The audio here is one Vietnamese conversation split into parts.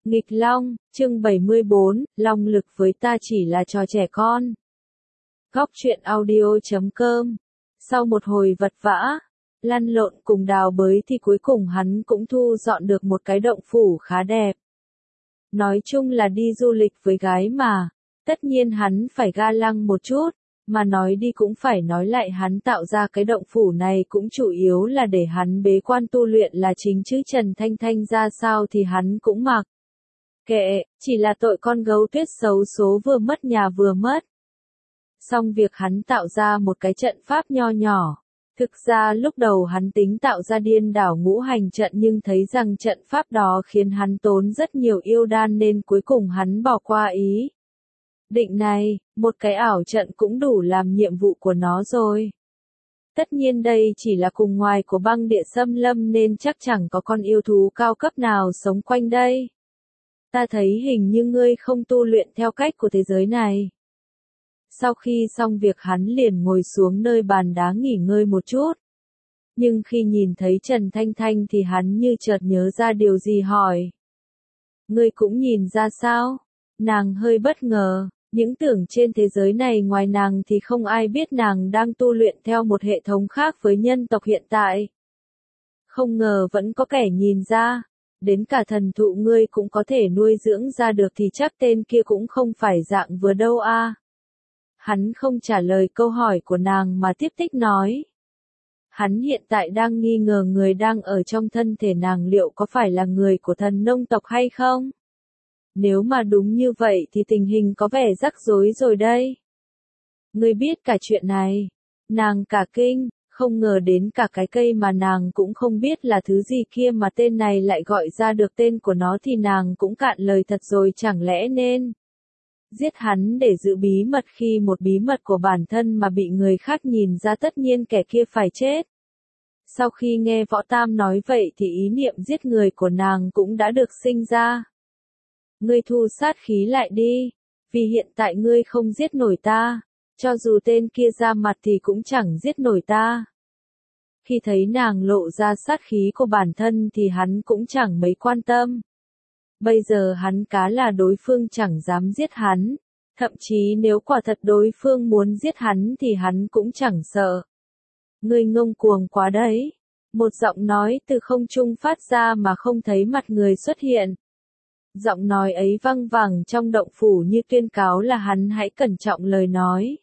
Nghịch Long, chương 74, Long lực với ta chỉ là trò trẻ con. Góc truyện audio.com. Sau một hồi vật vã, lăn lộn cùng đào bới thì cuối cùng hắn cũng thu dọn được một cái động phủ khá đẹp. Nói chung là đi du lịch với gái mà, tất nhiên hắn phải ga lăng một chút, mà nói đi cũng phải nói lại hắn tạo ra cái động phủ này cũng chủ yếu là để hắn bế quan tu luyện là chính chứ Trần Thanh Thanh ra sao thì hắn cũng mặc. Kệ, chỉ là tội con gấu tuyết xấu số vừa mất nhà vừa mất. Xong việc hắn tạo ra một cái trận pháp nho nhỏ. Thực ra lúc đầu hắn tính tạo ra điên đảo ngũ hành trận nhưng thấy rằng trận pháp đó khiến hắn tốn rất nhiều yêu đan nên cuối cùng hắn bỏ qua ý định này, một cái ảo trận cũng đủ làm nhiệm vụ của nó rồi. Tất nhiên đây chỉ là cùng ngoài của băng địa xâm lâm nên chắc chẳng có con yêu thú cao cấp nào sống quanh đây. Ta thấy hình như ngươi không tu luyện theo cách của thế giới này. Sau khi xong việc hắn liền ngồi xuống nơi bàn đá nghỉ ngơi một chút. Nhưng khi nhìn thấy Trần Thanh Thanh thì hắn như chợt nhớ ra điều gì hỏi. Ngươi cũng nhìn ra sao? Nàng hơi bất ngờ, những tưởng trên thế giới này ngoài nàng thì không ai biết nàng đang tu luyện theo một hệ thống khác với nhân tộc hiện tại. Không ngờ vẫn có kẻ nhìn ra. Đến cả thần thụ ngươi cũng có thể nuôi dưỡng ra được thì chắc tên kia cũng không phải dạng vừa đâu a. Hắn không trả lời câu hỏi của nàng mà tiếp tục nói. Hắn hiện tại đang nghi ngờ người đang ở trong thân thể nàng liệu có phải là người của thần nông tộc hay không? Nếu mà đúng như vậy thì tình hình có vẻ rắc rối rồi đây. Ngươi biết cả chuyện này. Nàng cả kinh. Không ngờ đến cả cái cây mà nàng cũng không biết là thứ gì kia mà tên này lại gọi ra được tên của nó thì nàng cũng cạn lời thật rồi chẳng lẽ nên giết hắn để giữ bí mật khi một bí mật của bản thân mà bị người khác nhìn ra tất nhiên kẻ kia phải chết. Sau khi nghe Võ Tam nói vậy thì ý niệm giết người của nàng cũng đã được sinh ra. Ngươi thu sát khí lại đi, vì hiện tại ngươi không giết nổi ta. Cho dù tên kia ra mặt thì cũng chẳng giết nổi ta. Khi thấy nàng lộ ra sát khí của bản thân thì hắn cũng chẳng mấy quan tâm. Bây giờ hắn cá là đối phương chẳng dám giết hắn. Thậm chí nếu quả thật đối phương muốn giết hắn thì hắn cũng chẳng sợ. Ngươi ngông cuồng quá đấy. Một giọng nói từ không trung phát ra mà không thấy mặt người xuất hiện. Giọng nói ấy văng vẳng trong động phủ như tuyên cáo là hắn hãy cẩn trọng lời nói.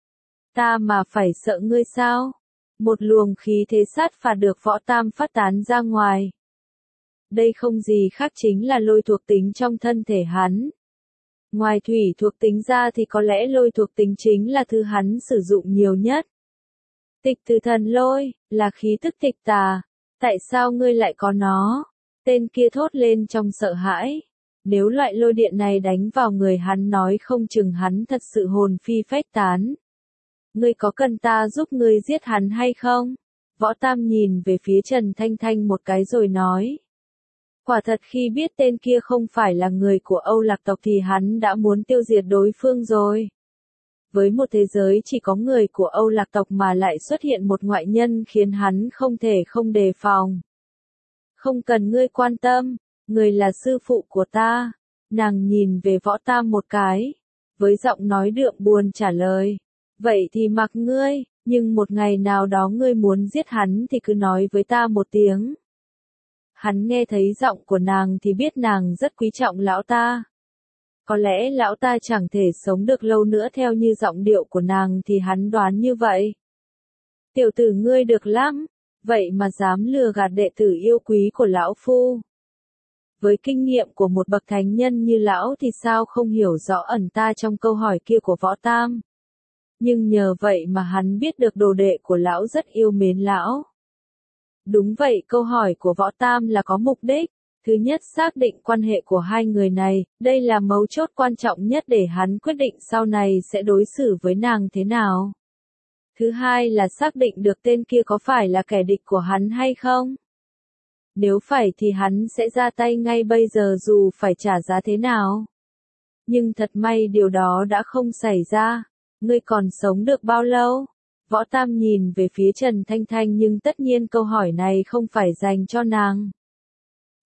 Ta mà phải sợ ngươi sao? Một luồng khí thế sát phạt được Võ Tam phát tán ra ngoài. Đây không gì khác chính là lôi thuộc tính trong thân thể hắn. Ngoài thủy thuộc tính ra thì có lẽ lôi thuộc tính chính là thứ hắn sử dụng nhiều nhất. Tịch từ thần lôi, là khí tức tịch tà. Tại sao ngươi lại có nó? Tên kia thốt lên trong sợ hãi. Nếu loại lôi điện này đánh vào người hắn nói không chừng hắn thật sự hồn phi phách tán. Ngươi có cần ta giúp ngươi giết hắn hay không? Võ Tam nhìn về phía Trần Thanh Thanh một cái rồi nói. Quả thật khi biết tên kia không phải là người của Âu Lạc tộc thì hắn đã muốn tiêu diệt đối phương rồi. Với một thế giới chỉ có người của Âu Lạc tộc mà lại xuất hiện một ngoại nhân khiến hắn không thể không đề phòng. Không cần ngươi quan tâm, người là sư phụ của ta. Nàng nhìn về Võ Tam một cái, với giọng nói đượm buồn trả lời. Vậy thì mặc ngươi, nhưng một ngày nào đó ngươi muốn giết hắn thì cứ nói với ta một tiếng. Hắn nghe thấy giọng của nàng thì biết nàng rất quý trọng lão ta. Có lẽ lão ta chẳng thể sống được lâu nữa theo như giọng điệu của nàng thì hắn đoán như vậy. Tiểu tử ngươi được lắm, vậy mà dám lừa gạt đệ tử yêu quý của lão phu. Với kinh nghiệm của một bậc thánh nhân như lão thì sao không hiểu rõ ẩn ta trong câu hỏi kia của Võ Tam. Nhưng nhờ vậy mà hắn biết được đồ đệ của lão rất yêu mến lão. Đúng vậy, câu hỏi của Võ Tam là có mục đích. Thứ nhất xác định quan hệ của hai người này, đây là mấu chốt quan trọng nhất để hắn quyết định sau này sẽ đối xử với nàng thế nào. Thứ hai là xác định được tên kia có phải là kẻ địch của hắn hay không. Nếu phải thì hắn sẽ ra tay ngay bây giờ dù phải trả giá thế nào. Nhưng thật may điều đó đã không xảy ra. Ngươi còn sống được bao lâu? Võ Tam nhìn về phía Trần Thanh Thanh nhưng tất nhiên câu hỏi này không phải dành cho nàng.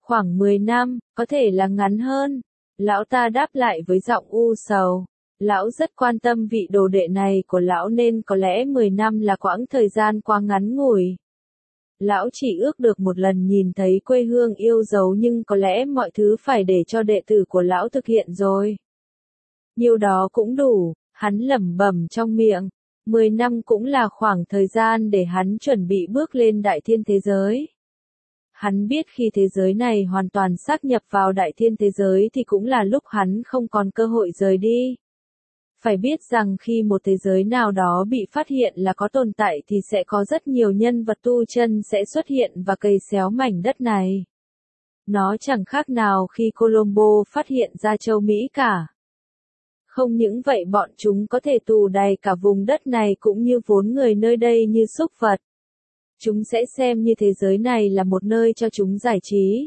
Khoảng 10 năm, có thể là ngắn hơn. Lão ta đáp lại với giọng u sầu. Lão rất quan tâm vị đồ đệ này của lão nên có lẽ 10 năm là quãng thời gian quá ngắn ngủi. Lão chỉ ước được một lần nhìn thấy quê hương yêu dấu nhưng có lẽ mọi thứ phải để cho đệ tử của lão thực hiện rồi. Nhiêu đó cũng đủ, hắn lẩm bẩm trong miệng. 10 năm cũng là khoảng thời gian để hắn chuẩn bị bước lên đại thiên thế giới. Hắn biết khi thế giới này hoàn toàn sáp nhập vào đại thiên thế giới thì cũng là lúc hắn không còn cơ hội rời đi. Phải biết rằng khi một thế giới nào đó bị phát hiện là có tồn tại thì sẽ có rất nhiều nhân vật tu chân sẽ xuất hiện và cày xéo mảnh đất này. Nó chẳng khác nào khi Colombo phát hiện ra châu Mỹ cả. Không những vậy bọn chúng có thể tù đầy cả vùng đất này cũng như vốn người nơi đây như súc vật. Chúng sẽ xem như thế giới này là một nơi cho chúng giải trí.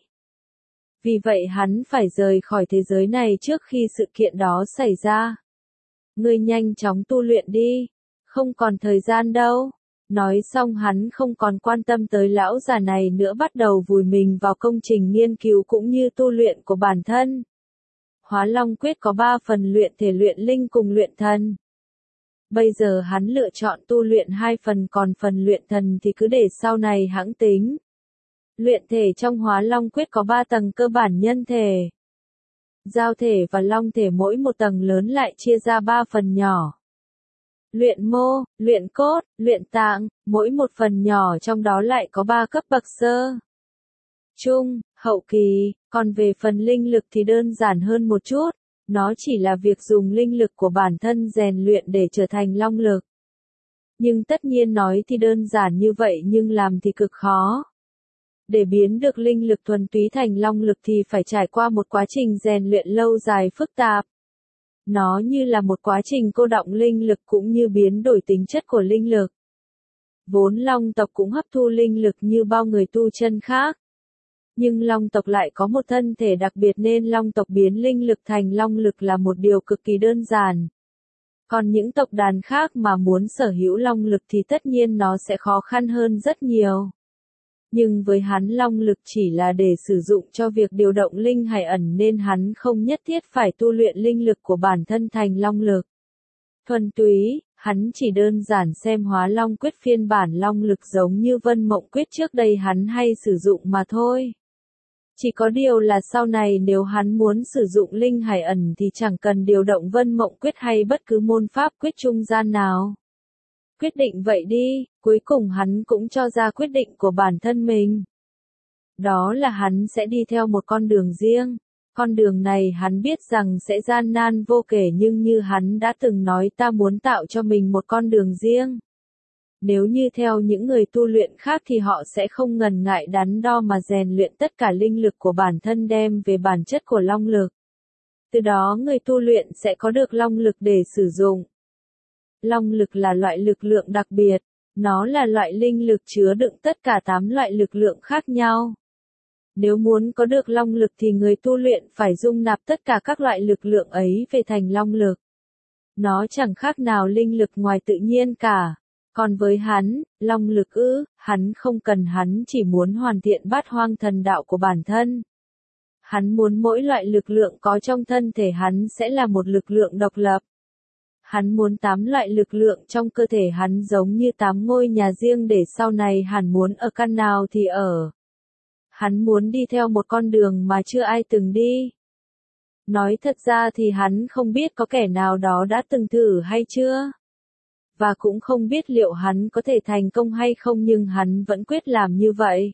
Vì vậy hắn phải rời khỏi thế giới này trước khi sự kiện đó xảy ra. Ngươi nhanh chóng tu luyện đi, không còn thời gian đâu. Nói xong hắn không còn quan tâm tới lão già này nữa, bắt đầu vùi mình vào công trình nghiên cứu cũng như tu luyện của bản thân. Hóa Long Quyết có 3 phần luyện thể, luyện linh cùng luyện thần. Bây giờ hắn lựa chọn tu luyện 2 phần, còn phần luyện thần thì cứ để sau này hãng tính. Luyện thể trong Hóa Long Quyết có 3 tầng cơ bản: nhân thể, giao thể và long thể, mỗi một tầng lớn lại chia ra 3 phần nhỏ. Luyện mô, luyện cốt, luyện tạng, mỗi một phần nhỏ trong đó lại có 3 cấp bậc: sơ, trung, hậu kỳ. Còn về phần linh lực thì đơn giản hơn một chút, nó chỉ là việc dùng linh lực của bản thân rèn luyện để trở thành long lực. Nhưng tất nhiên nói thì đơn giản như vậy nhưng làm thì cực khó. Để biến được linh lực thuần túy thành long lực thì phải trải qua một quá trình rèn luyện lâu dài phức tạp. Nó như là một quá trình cô đọng linh lực cũng như biến đổi tính chất của linh lực. Vốn long tộc cũng hấp thu linh lực như bao người tu chân khác. Nhưng long tộc lại có một thân thể đặc biệt nên long tộc biến linh lực thành long lực là một điều cực kỳ đơn giản. Còn những tộc đàn khác mà muốn sở hữu long lực thì tất nhiên nó sẽ khó khăn hơn rất nhiều. Nhưng với hắn long lực chỉ là để sử dụng cho việc điều động linh hải ẩn nên hắn không nhất thiết phải tu luyện linh lực của bản thân thành long lực. Thuần túy, hắn chỉ đơn giản xem Hóa Long Quyết phiên bản long lực giống như Vân Mộng Quyết trước đây hắn hay sử dụng mà thôi. Chỉ có điều là sau này nếu hắn muốn sử dụng linh hải ẩn thì chẳng cần điều động Vân Mộng Quyết hay bất cứ môn pháp quyết trung gian nào. Quyết định vậy đi, cuối cùng hắn cũng cho ra quyết định của bản thân mình. Đó là hắn sẽ đi theo một con đường riêng. Con đường này hắn biết rằng sẽ gian nan vô kể nhưng như hắn đã từng nói, ta muốn tạo cho mình một con đường riêng. Nếu như theo những người tu luyện khác thì họ sẽ không ngần ngại đắn đo mà rèn luyện tất cả linh lực của bản thân đem về bản chất của long lực. Từ đó người tu luyện sẽ có được long lực để sử dụng. Long lực là loại lực lượng đặc biệt, nó là loại linh lực chứa đựng tất cả 8 loại lực lượng khác nhau. Nếu muốn có được long lực thì người tu luyện phải dung nạp tất cả các loại lực lượng ấy về thành long lực. Nó chẳng khác nào linh lực ngoài tự nhiên cả. Còn với hắn, long lực hắn không cần, hắn chỉ muốn hoàn thiện bát hoang thần đạo của bản thân. Hắn muốn mỗi loại lực lượng có trong thân thể hắn sẽ là một lực lượng độc lập. Hắn muốn 8 loại lực lượng trong cơ thể hắn giống như 8 ngôi nhà riêng để sau này hắn muốn ở căn nào thì ở. Hắn muốn đi theo một con đường mà chưa ai từng đi. Nói thật ra thì hắn không biết có kẻ nào đó đã từng thử hay chưa. Và cũng không biết liệu hắn có thể thành công hay không nhưng hắn vẫn quyết làm như vậy.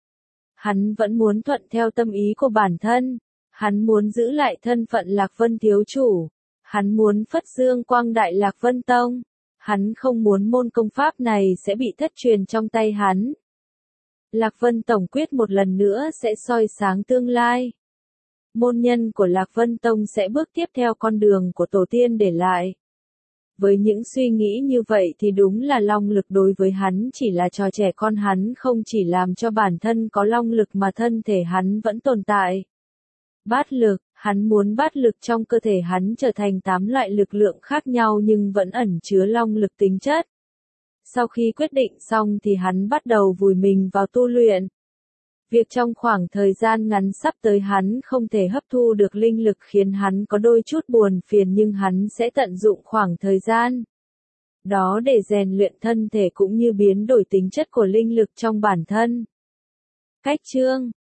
Hắn vẫn muốn thuận theo tâm ý của bản thân. Hắn muốn giữ lại thân phận Lạc Vân thiếu chủ. Hắn muốn phất dương quang đại Lạc Vân Tông. Hắn không muốn môn công pháp này sẽ bị thất truyền trong tay hắn. Lạc Vân Tổng Quyết một lần nữa sẽ soi sáng tương lai. Môn nhân của Lạc Vân Tông sẽ bước tiếp theo con đường của tổ tiên để lại. Với những suy nghĩ như vậy thì đúng là long lực đối với hắn chỉ là trò trẻ con, hắn không chỉ làm cho bản thân có long lực mà thân thể hắn vẫn tồn tại. Bát lực, hắn muốn bát lực trong cơ thể hắn trở thành 8 loại lực lượng khác nhau nhưng vẫn ẩn chứa long lực tính chất. Sau khi quyết định xong thì hắn bắt đầu vùi mình vào tu luyện. Việc trong khoảng thời gian ngắn sắp tới hắn không thể hấp thu được linh lực khiến hắn có đôi chút buồn phiền, nhưng hắn sẽ tận dụng khoảng thời gian đó để rèn luyện thân thể cũng như biến đổi tính chất của linh lực trong bản thân. Cách chương